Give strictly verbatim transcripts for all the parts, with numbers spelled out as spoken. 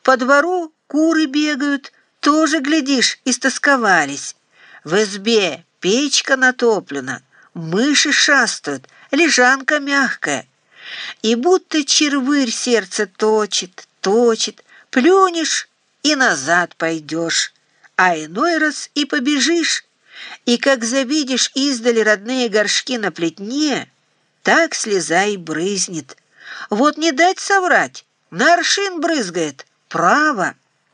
По двору куры бегают, тоже, глядишь, истосковались. В избе печка натоплена, мыши шастают, лежанка мягкая. И будто червырь сердце точит, точит, плюнешь и назад пойдешь, а иной раз и побежишь. И как завидишь издали родные горшки на плетне, так слеза и брызнет. Вот не дать соврать, на аршин брызгает, право.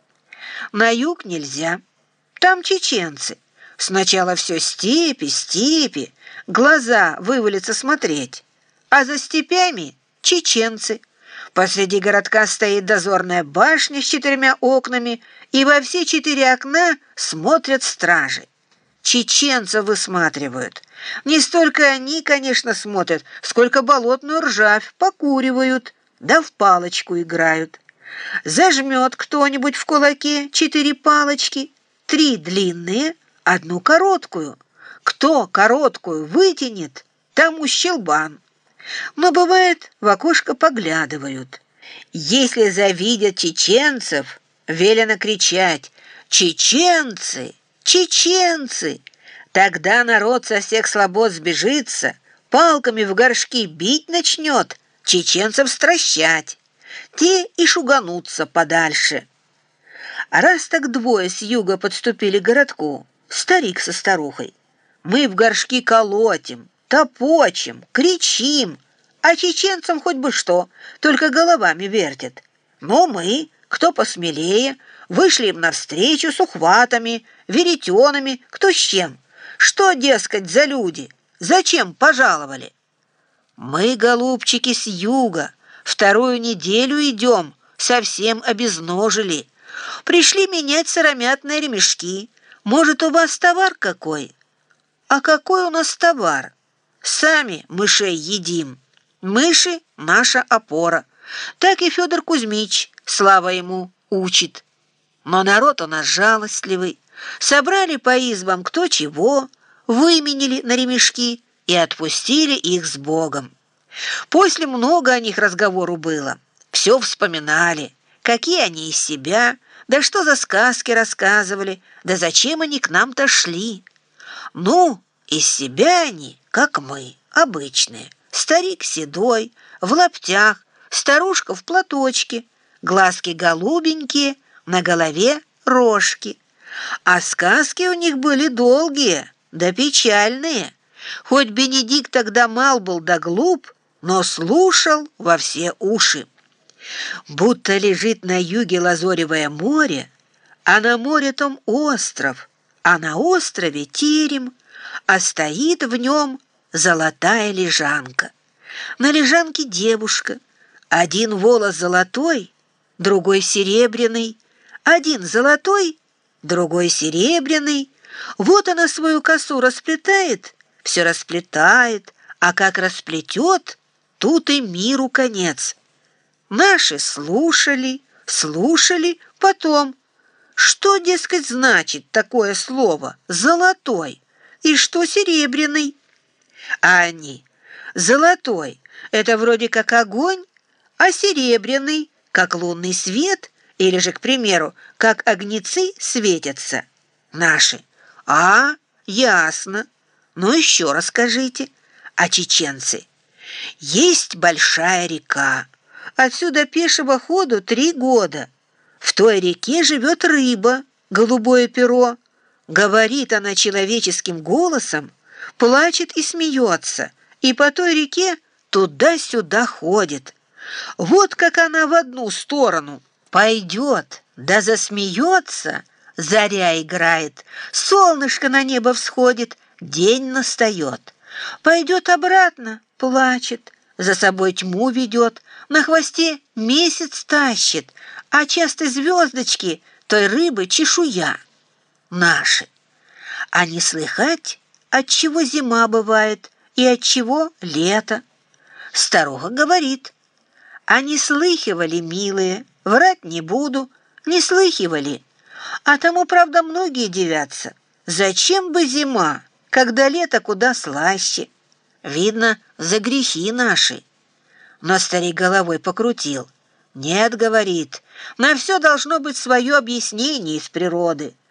На юг нельзя, там чеченцы. Сначала все степи, степи, глаза вывалятся смотреть, а за степями чеченцы. Посреди городка стоит дозорная башня с четырьмя окнами, и во все четыре окна смотрят стражи. Чеченцев высматривают. Не столько они, конечно, смотрят, сколько болотную ржавь покуривают, да в палочку играют. Зажмет кто-нибудь в кулаке четыре палочки, три длинные, одну короткую. Кто короткую вытянет, тому щелбан. Но бывает, в окошко поглядывают. Если завидят чеченцев, велено кричать: «Чеченцы! Чеченцы!» Тогда народ со всех слобод сбежится, палками в горшки бить начнет, чеченцев стращать. Те и шуганутся подальше. А раз так двое с юга подступили к городку, старик со старухой, мы в горшки колотим, топочем, кричим, а чеченцам хоть бы что, только головами вертят. Но мы, кто посмелее, вышли им навстречу с ухватами, веретенами, кто с чем. Что, дескать, за люди? Зачем пожаловали? Мы, голубчики, с юга, вторую неделю идем, совсем обезножили. Пришли менять сыромятные ремешки. Может, у вас товар какой? А какой у нас товар? Сами мышей едим. Мыши — наша опора. Так и Федор Кузьмич, слава ему, учит. Но народ у нас жалостливый. Собрали по избам кто чего, выменили на ремешки и отпустили их с Богом. После много о них разговору было. Все вспоминали, какие они из себя, да что за сказки рассказывали, да зачем они к нам-то шли. Ну, из себя они, как мы, обычные. Старик седой, в лаптях, старушка в платочке, глазки голубенькие, на голове рожки. А сказки у них были долгие, да печальные. Хоть Бенедикт тогда мал был да глуп, но слушал во все уши. Будто лежит на юге лазоревое море, а на море том остров, а на острове терем, а стоит в нем золотая лежанка. На лежанке девушка, один волос золотой, другой серебряный, один золотой, другой серебряный. Вот она свою косу расплетает, все расплетает, а как расплетет, тут и миру конец. Наши слушали, слушали, потом. Что, дескать, значит такое слово «золотой» и что «серебряный»? А они: золотой — это вроде как огонь, а серебряный — как лунный свет, или же, к примеру, как огнецы светятся. Наши: а, ясно. Ну еще расскажите. А чеченцы: есть большая река. Отсюда пешего ходу три года. В той реке живет рыба, голубое перо. Говорит она человеческим голосом, плачет и смеется, и по той реке туда-сюда ходит. Вот как она в одну сторону пойдет, да засмеется, заря играет, солнышко на небо всходит, день настает. Пойдет обратно, плачет, за собой тьму ведет, на хвосте месяц тащит, а часто звездочки той рыбы чешуя. Наши: а не слыхать, отчего зима бывает и отчего лето? Старуха говорит: а не слыхивали, милые, врать не буду, не слыхивали. А тому, правда, многие дивятся. Зачем бы зима, когда лето куда слаще? Видно, за грехи наши. Но старик головой покрутил. «Нет, — говорит, — на все должно быть свое объяснение из природы.